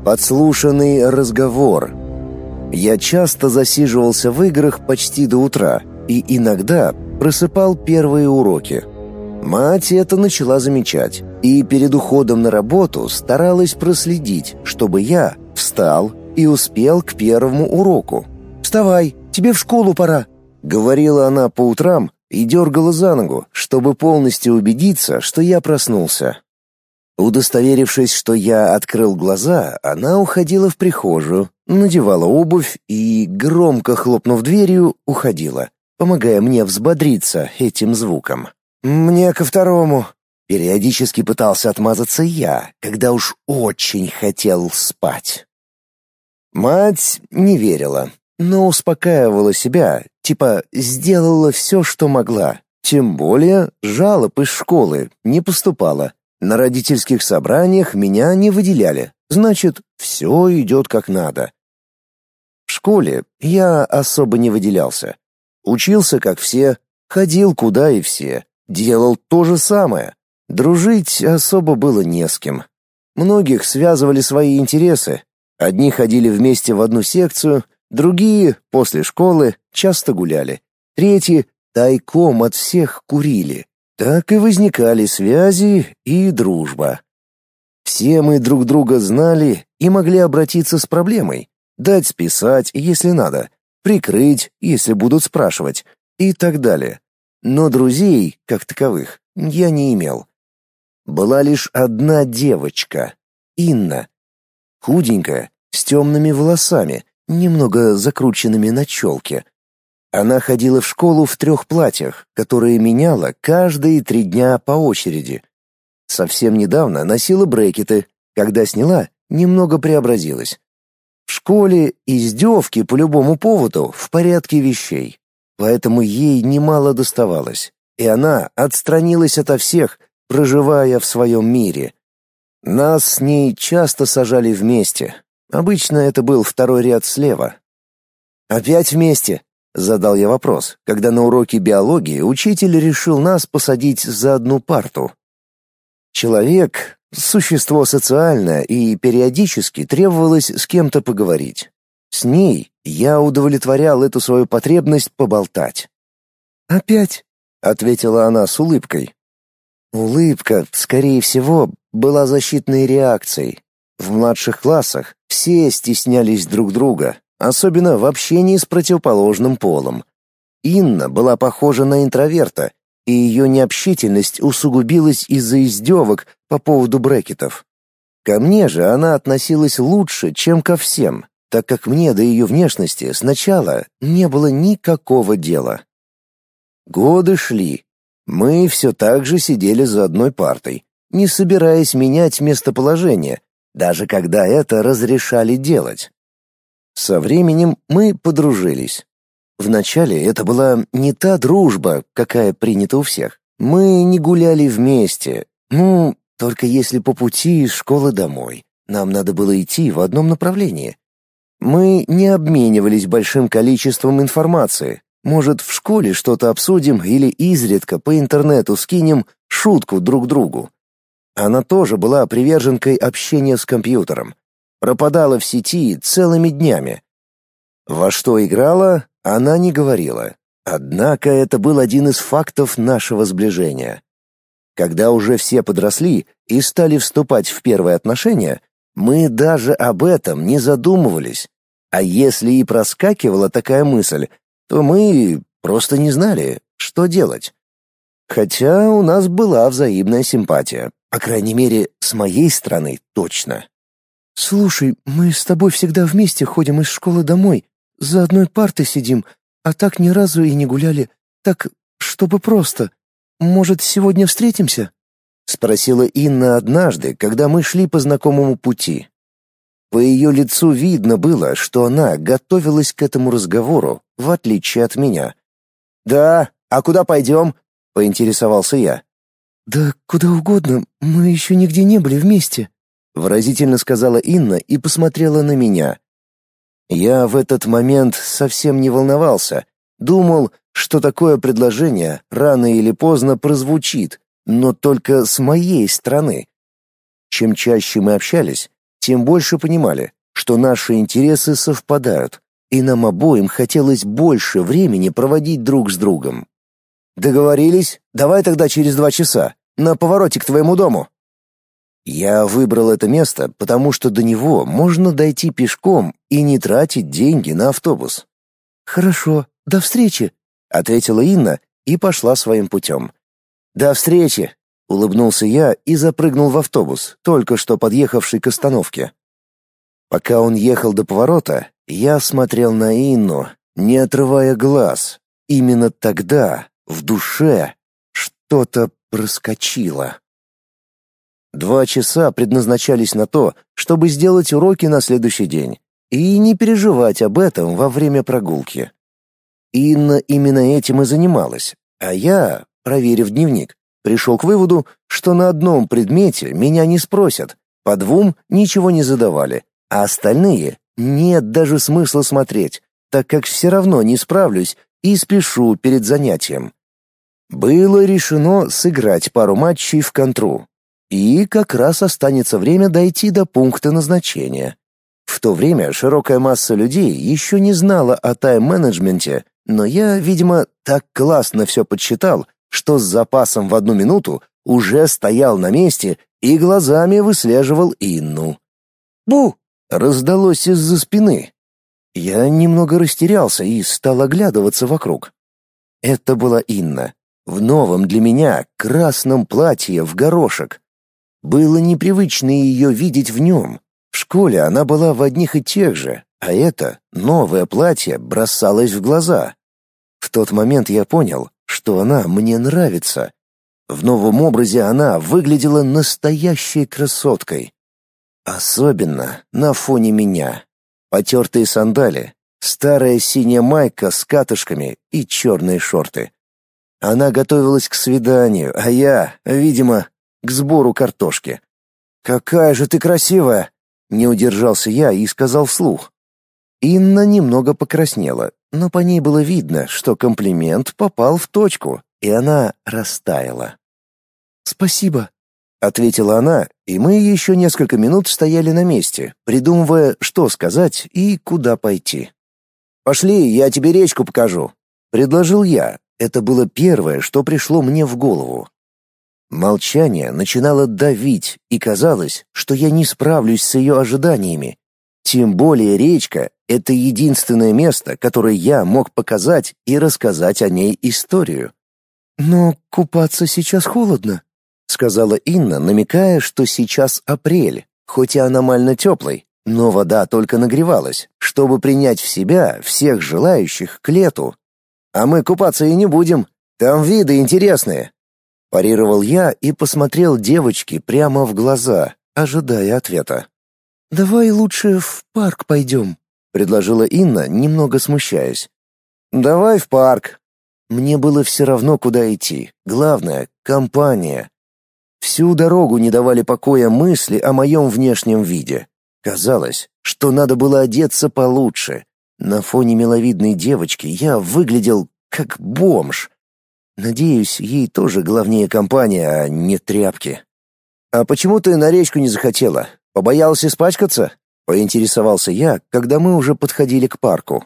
Подслушанный разговор. Я часто засиживался в играх почти до утра и иногда просыпал первые уроки. Мать это начала замечать и перед уходом на работу старалась проследить, чтобы я встал и успел к первому уроку. «Вставай, тебе в школу пора», — говорила она по утрам и дергала за ногу, чтобы полностью убедиться, что я проснулся. Удостоверившись, что я открыл глаза, она уходила в прихожую, надевала обувь и, громко хлопнув дверью, уходила, помогая мне взбодриться этим звуком. «Мне ко второму». Периодически пытался отмазаться я, когда уж очень хотел спать. Мать не верила, но успокаивала себя, типа сделала все, что могла. Тем более жалоб из школы не поступало. На родительских собраниях меня не выделяли, значит, все идет как надо. В школе я особо не выделялся. Учился как все, ходил куда и все, делал то же самое. Дружить особо было не с кем. Многих связывали свои интересы. Одни ходили вместе в одну секцию, другие, после школы, часто гуляли. Третьи тайком от всех курили. Так и возникали связи и дружба. Все мы друг друга знали и могли обратиться с проблемой, дать списать, если надо, прикрыть, если будут спрашивать, и так далее. Но друзей, как таковых, я не имел. Была лишь одна девочка, Инна. Худенькая, с темными волосами, немного закрученными на челке. Она ходила в школу в 3 платьях, которые меняла каждые 3 дня по очереди. Совсем недавно носила брекеты, когда сняла, немного преобразилась. В школе издевки по любому поводу в порядке вещей, поэтому ей немало доставалось, и она отстранилась ото всех, проживая в своем мире. Нас с ней часто сажали вместе. Обычно это был 2-й ряд слева. «Опять вместе?» — задал я вопрос, когда на уроке биологии учитель решил нас посадить за одну парту. Человек — существо социальное, и периодически требовалось с кем-то поговорить. С ней я удовлетворял эту свою потребность поболтать. «Опять?» — ответила она с улыбкой. Улыбка, скорее всего, была защитной реакцией. В младших классах все стеснялись друг друга, особенно в общении с противоположным полом. Инна была похожа на интроверта, и ее необщительность усугубилась из-за издевок по поводу брекетов. Ко мне же она относилась лучше, чем ко всем, так как мне до ее внешности сначала не было никакого дела. Годы шли. Мы все так же сидели за одной партой, не собираясь менять местоположение, даже когда это разрешали делать. Со временем мы подружились. Вначале это была не та дружба, какая принята у всех. Мы не гуляли вместе, только если по пути из школы домой. Нам надо было идти в одном направлении. Мы не обменивались большим количеством информации. Может, в школе что-то обсудим или изредка по интернету скинем шутку друг другу. Она тоже была приверженкой общения с компьютером. Пропадала в сети целыми днями. Во что играла, она не говорила. Однако это был один из фактов нашего сближения. Когда уже все подросли и стали вступать в первые отношения, мы даже об этом не задумывались. А если и проскакивала такая мысль, то мы просто не знали, что делать. Хотя у нас была взаимная симпатия, по крайней мере, с моей стороны точно. «Слушай, мы с тобой всегда вместе ходим из школы домой, за одной партой сидим, а так ни разу и не гуляли. Так, чтобы просто. Может, сегодня встретимся?» — спросила Инна однажды, когда мы шли по знакомому пути. По ее лицу видно было, что она готовилась к этому разговору, в отличие от меня. «Да, а куда пойдем?» — поинтересовался я. «Да куда угодно, мы еще нигде не были вместе», — выразительно сказала Инна и посмотрела на меня. Я в этот момент совсем не волновался, думал, что такое предложение рано или поздно прозвучит, но только с моей стороны. Чем чаще мы общались, тем больше понимали, что наши интересы совпадают, и нам обоим хотелось больше времени проводить друг с другом. «Договорились? Давай тогда через 2 часа, на повороте к твоему дому». Я выбрал это место, потому что до него можно дойти пешком и не тратить деньги на автобус. «Хорошо, до встречи», — ответила Инна и пошла своим путем. «До встречи», — улыбнулся я и запрыгнул в автобус, только что подъехавший к остановке. Пока он ехал до поворота, я смотрел на Инну, не отрывая глаз. Именно тогда в душе что-то проскочило. 2 часа предназначались на то, чтобы сделать уроки на следующий день и не переживать об этом во время прогулки. Инна именно этим и занималась, а я, проверив дневник, пришел к выводу, что на одном предмете меня не спросят, по 2 ничего не задавали, а остальные нет даже смысла смотреть, так как все равно не справлюсь и спешу перед занятием. Было решено сыграть пару матчей в контру, и как раз останется время дойти до пункта назначения. В то время широкая масса людей еще не знала о тайм-менеджменте, но я, видимо, так классно все подсчитал, что с запасом в 1 минуту уже стоял на месте и глазами выслеживал Инну. «Бу!» — раздалось из-за спины. Я немного растерялся и стал оглядываться вокруг. Это была Инна, в новом для меня красном платье в горошек. Было непривычно ее видеть в нем. В школе она была в одних и тех же, а это новое платье бросалось в глаза. В тот момент я понял, что она мне нравится. В новом образе она выглядела настоящей красоткой. Особенно на фоне меня. Потертые сандали, старая синяя майка с катышками и черные шорты. Она готовилась к свиданию, а я, видимо, к сбору картошки. «Какая же ты красивая!» — не удержался я и сказал вслух. Инна немного покраснела, но по ней было видно, что комплимент попал в точку, и она растаяла. «Спасибо», — ответила она, и мы еще несколько минут стояли на месте, придумывая, что сказать и куда пойти. «Пошли, я тебе речку покажу», — предложил я. Это было первое, что пришло мне в голову. Молчание начинало давить, и казалось, что я не справлюсь с ее ожиданиями. Тем более речка — это единственное место, которое я мог показать и рассказать о ней историю. «Но купаться сейчас холодно», — сказала Инна, намекая, что сейчас апрель, хоть и аномально теплый, но вода только нагревалась, чтобы принять в себя всех желающих к лету. «А мы купаться и не будем, там виды интересные», — парировал я и посмотрел девочке прямо в глаза, ожидая ответа. «Давай лучше в парк пойдем», — предложила Инна, немного смущаясь. «Давай в парк». Мне было все равно, куда идти. Главное — компания. Всю дорогу не давали покоя мысли о моем внешнем виде. Казалось, что надо было одеться получше. На фоне миловидной девочки я выглядел как бомж. Надеюсь, ей тоже главнее компания, а не тряпки. «А почему ты на речку не захотела? Побоялась испачкаться?» — поинтересовался я, когда мы уже подходили к парку.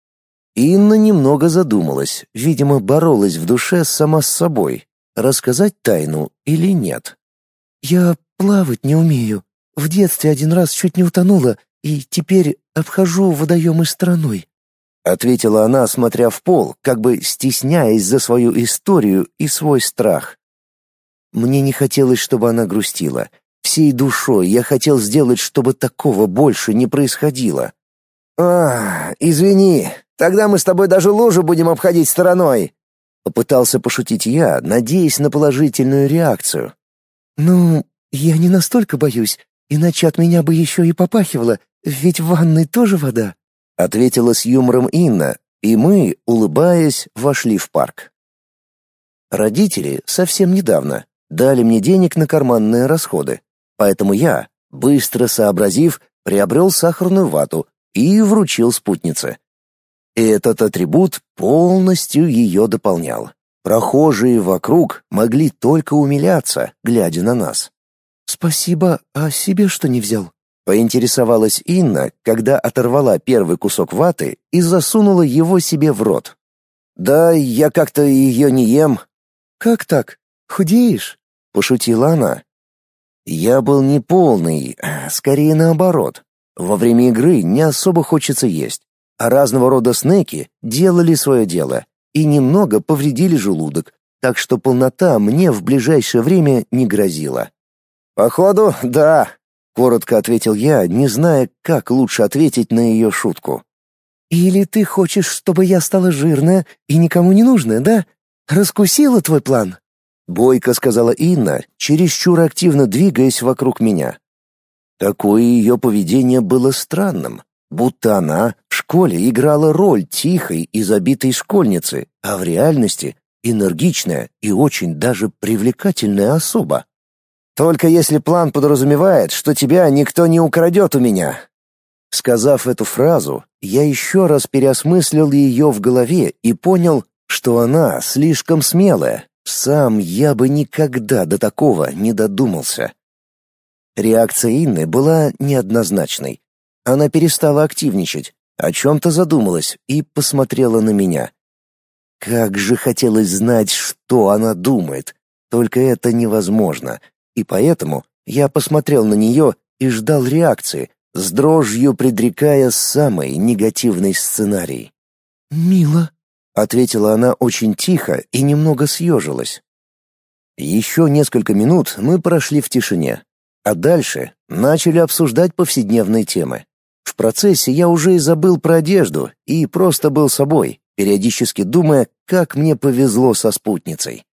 Инна немного задумалась, видимо, боролась в душе сама с собой, рассказать тайну или нет. «Я плавать не умею. В детстве 1 раз чуть не утонула, и теперь обхожу водоемы стороной», — ответила она, смотря в пол, как бы стесняясь за свою историю и свой страх. Мне не хотелось, чтобы она грустила. Всей душой я хотел сделать, чтобы такого больше не происходило. Извини, тогда мы с тобой даже лужу будем обходить стороной», — попытался пошутить я, надеясь на положительную реакцию. «Ну, я не настолько боюсь, иначе от меня бы еще и попахивало, ведь в ванной тоже вода», — ответила с юмором Инна, и мы, улыбаясь, вошли в парк. Родители совсем недавно дали мне денег на карманные расходы, поэтому я, быстро сообразив, приобрел сахарную вату и вручил спутнице. Этот атрибут полностью ее дополнял. Прохожие вокруг могли только умиляться, глядя на нас. «Спасибо, а себе что не взял?» Поинтересовалась Инна, когда оторвала первый кусок ваты и засунула его себе в рот. «Да я как-то ее не ем». «Как так? Худеешь?» — пошутила она. Я был не полный, скорее наоборот. Во время игры не особо хочется есть, а разного рода снеки делали свое дело и немного повредили желудок, так что полнота мне в ближайшее время не грозила. «Походу, да», — коротко ответил я, не зная, как лучше ответить на ее шутку. «Или ты хочешь, чтобы я стала жирная и никому не нужная, да? Раскусила твой план?» — бойко сказала Инна, чересчур активно двигаясь вокруг меня. Такое ее поведение было странным, будто она в школе играла роль тихой и забитой школьницы, а в реальности энергичная и очень даже привлекательная особа. «Только если план подразумевает, что тебя никто не украдет у меня». Сказав эту фразу, я еще раз переосмыслил ее в голове и понял, что она слишком смелая. Сам я бы никогда до такого не додумался. Реакция Инны была неоднозначной. Она перестала активничать, о чем-то задумалась и посмотрела на меня. Как же хотелось знать, что она думает, только это невозможно, и поэтому я посмотрел на нее и ждал реакции, с дрожью предрекая самый негативный сценарий. «Мило», — ответила она очень тихо и немного съежилась. Еще несколько минут мы прошли в тишине, а дальше начали обсуждать повседневные темы. В процессе я уже и забыл про одежду и просто был собой, периодически думая, как мне повезло со спутницей.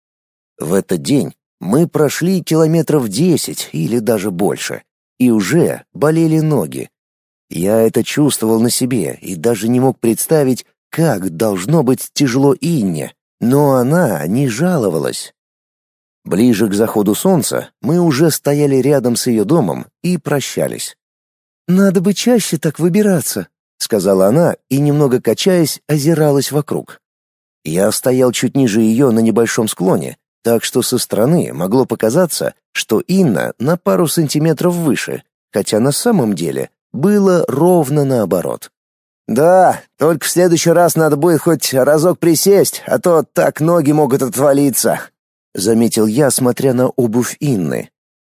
В этот день мы прошли километров 10 или даже больше, и уже болели ноги. Я это чувствовал на себе и даже не мог представить, как должно быть тяжело Инне, но она не жаловалась. Ближе к заходу солнца мы уже стояли рядом с ее домом и прощались. «Надо бы чаще так выбираться», — сказала она и, немного качаясь, озиралась вокруг. Я стоял чуть ниже ее на небольшом склоне, так что со стороны могло показаться, что Инна на пару сантиметров выше, хотя на самом деле было ровно наоборот. «Да, только в следующий раз надо будет хоть разок присесть, а то так ноги могут отвалиться», — заметил я, смотря на обувь Инны.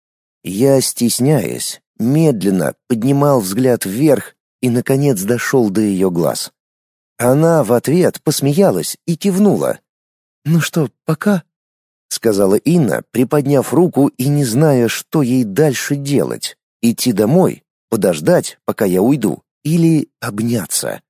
Я, стесняясь, медленно поднимал взгляд вверх и, наконец, дошел до ее глаз. Она в ответ посмеялась и кивнула. «Ну что, пока?» — сказала Инна, приподняв руку и не зная, что ей дальше делать. Идти домой, подождать, пока я уйду, или обняться.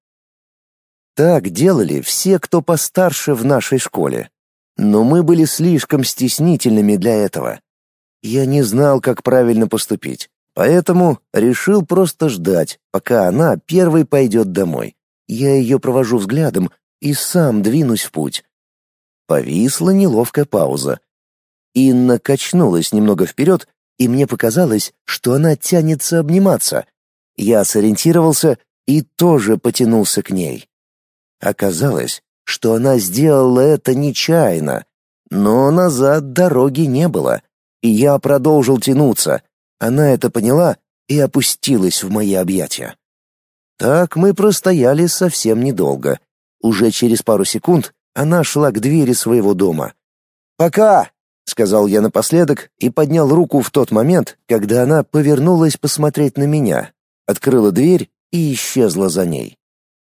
Так делали все, кто постарше в нашей школе. Но мы были слишком стеснительными для этого. Я не знал, как правильно поступить, поэтому решил просто ждать, пока она первой пойдет домой. Я ее провожу взглядом и сам двинусь в путь. Повисла неловкая пауза. Инна качнулась немного вперед, и мне показалось, что она тянется обниматься. Я сориентировался и тоже потянулся к ней. Оказалось, что она сделала это нечаянно, но назад дороги не было, и я продолжил тянуться. Она это поняла и опустилась в мои объятия. Так мы простояли совсем недолго. Уже через пару секунд она шла к двери своего дома. «Пока!» — сказал я напоследок и поднял руку в тот момент, когда она повернулась посмотреть на меня, открыла дверь и исчезла за ней.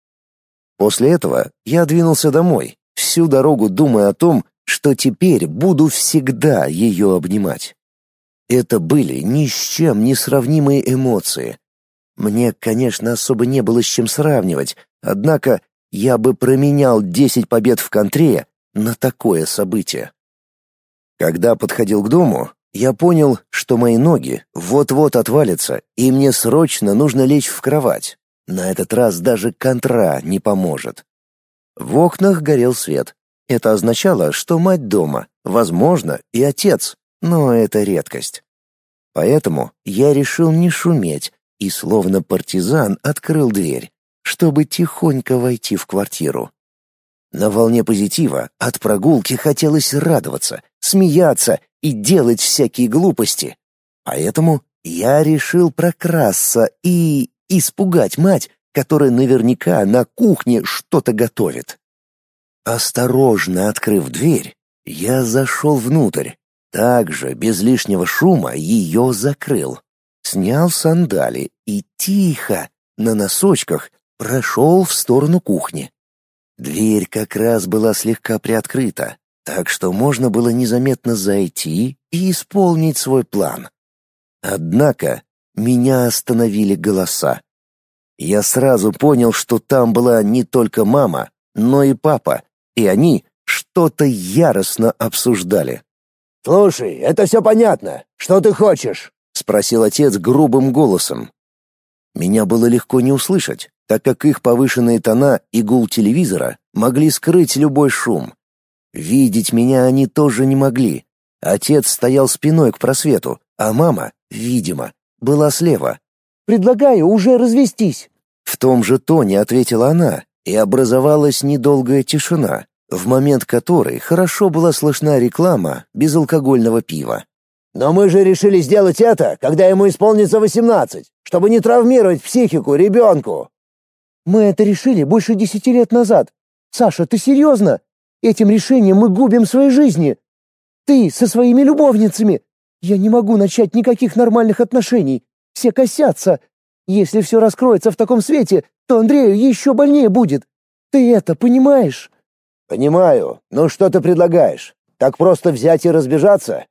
После этого я двинулся домой, всю дорогу думая о том, что теперь буду всегда ее обнимать. Это были ни с чем не сравнимые эмоции. Мне, конечно, особо не было с чем сравнивать, однако я бы променял 10 побед в контре на такое событие. Когда подходил к дому, я понял, что мои ноги вот-вот отвалятся, и мне срочно нужно лечь в кровать. На этот раз даже контра не поможет. В окнах горел свет. Это означало, что мать дома, возможно, и отец, но это редкость. Поэтому я решил не шуметь и словно партизан открыл дверь, чтобы тихонько войти в квартиру. На волне позитива от прогулки хотелось радоваться, смеяться и делать всякие глупости. Поэтому я решил прокрасться и испугать мать, которая наверняка на кухне что-то готовит. Осторожно открыв дверь, я зашел внутрь. Также, без лишнего шума, ее закрыл. Снял сандали и тихо, на носочках, прошел в сторону кухни. Дверь как раз была слегка приоткрыта, так что можно было незаметно зайти и исполнить свой план. Однако меня остановили голоса. Я сразу понял, что там была не только мама, но и папа, и они что-то яростно обсуждали. «Слушай, это все понятно. Что ты хочешь?» — спросил отец грубым голосом. Меня было легко не услышать, так как их повышенные тона и гул телевизора могли скрыть любой шум. Видеть меня они тоже не могли. Отец стоял спиной к просвету, а мама, видимо, была слева. «Предлагаю уже развестись». В том же тоне ответила она, и образовалась недолгая тишина, в момент которой хорошо была слышна реклама безалкогольного пива. «Но мы же решили сделать это, когда ему исполнится 18, чтобы не травмировать психику ребенку». «Мы это решили больше 10 лет назад. Саша, ты серьезно? Этим решением мы губим свои жизни. Ты со своими любовницами. Я не могу начать никаких нормальных отношений. Все косятся. Если все раскроется в таком свете, то Андрею еще больнее будет. Ты это понимаешь?» «Понимаю. Ну что ты предлагаешь? Так просто взять и разбежаться?»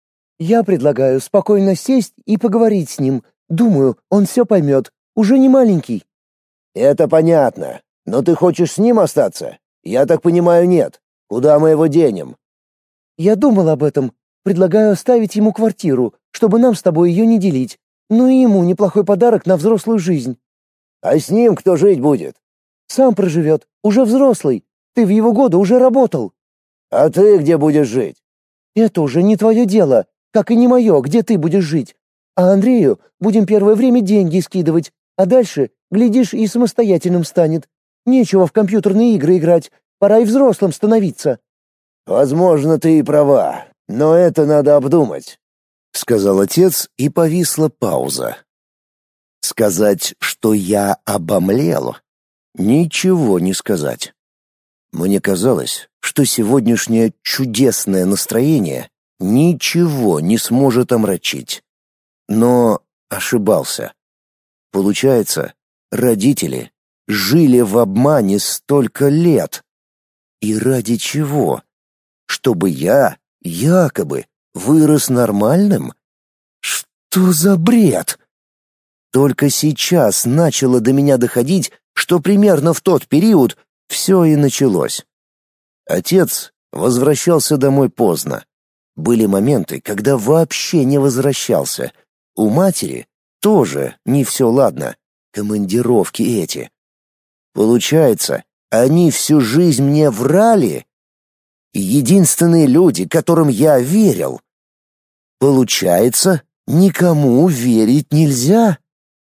«Я предлагаю спокойно сесть и поговорить с ним. Думаю, он все поймет. Уже не маленький». «Это понятно. Но ты хочешь с ним остаться? Я так понимаю, нет. Куда мы его денем?» «Я думал об этом. Предлагаю оставить ему квартиру, чтобы нам с тобой ее не делить. Ну и ему неплохой подарок на взрослую жизнь». «А с ним кто жить будет?» «Сам проживет. Уже взрослый. Ты в его годы уже работал». «А ты где будешь жить?» «Это уже не твое дело, как и не мое, где ты будешь жить. А Андрею будем первое время деньги скидывать, а дальше, глядишь, и самостоятельным станет. Нечего в компьютерные игры играть, пора и взрослым становиться». «Возможно, ты и права, но это надо обдумать», — сказал отец, и повисла пауза. Сказать, что я обомлел? Ничего не сказать. Мне казалось, что сегодняшнее чудесное настроение ничего не сможет омрачить. Но ошибался. Получается, родители жили в обмане столько лет. И ради чего? Чтобы я, якобы, вырос нормальным? Что за бред? Только сейчас начало до меня доходить, что примерно в тот период все и началось. Отец возвращался домой поздно. Были моменты, когда вообще не возвращался. У матери тоже не все ладно. Командировки эти. Получается, они всю жизнь мне врали? Единственные люди, которым я верил. Получается, никому верить нельзя?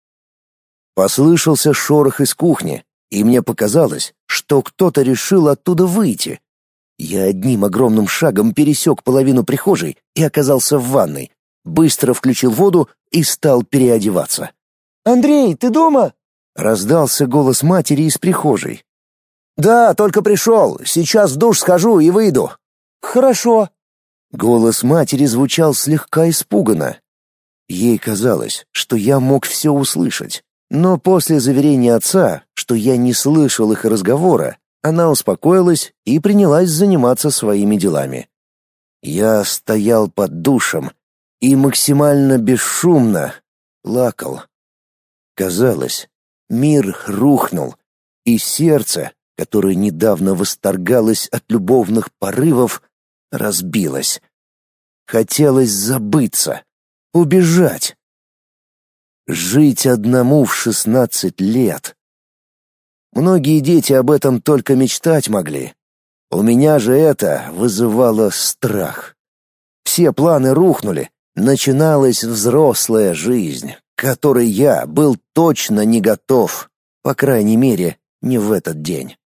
Послышался шорох из кухни, и мне показалось, что кто-то решил оттуда выйти. Я одним огромным шагом пересек половину прихожей и оказался в ванной. Быстро включил воду и стал переодеваться. «Андрей, ты дома?» — раздался голос матери из прихожей. «Да, только пришел. Сейчас в душ схожу и выйду». «Хорошо». Голос матери звучал слегка испуганно. Ей казалось, что я мог все услышать. Но после заверения отца, что я не слышал их разговора, она успокоилась и принялась заниматься своими делами. Я стоял под душем и максимально бесшумно плакал. Казалось, мир рухнул, и сердце, которое недавно восторгалось от любовных порывов, разбилось. Хотелось забыться, убежать. Жить одному в 16 лет. Многие дети об этом только мечтать могли. У меня же это вызывало страх. Все планы рухнули, начиналась взрослая жизнь, к которой я был точно не готов, по крайней мере, не в этот день.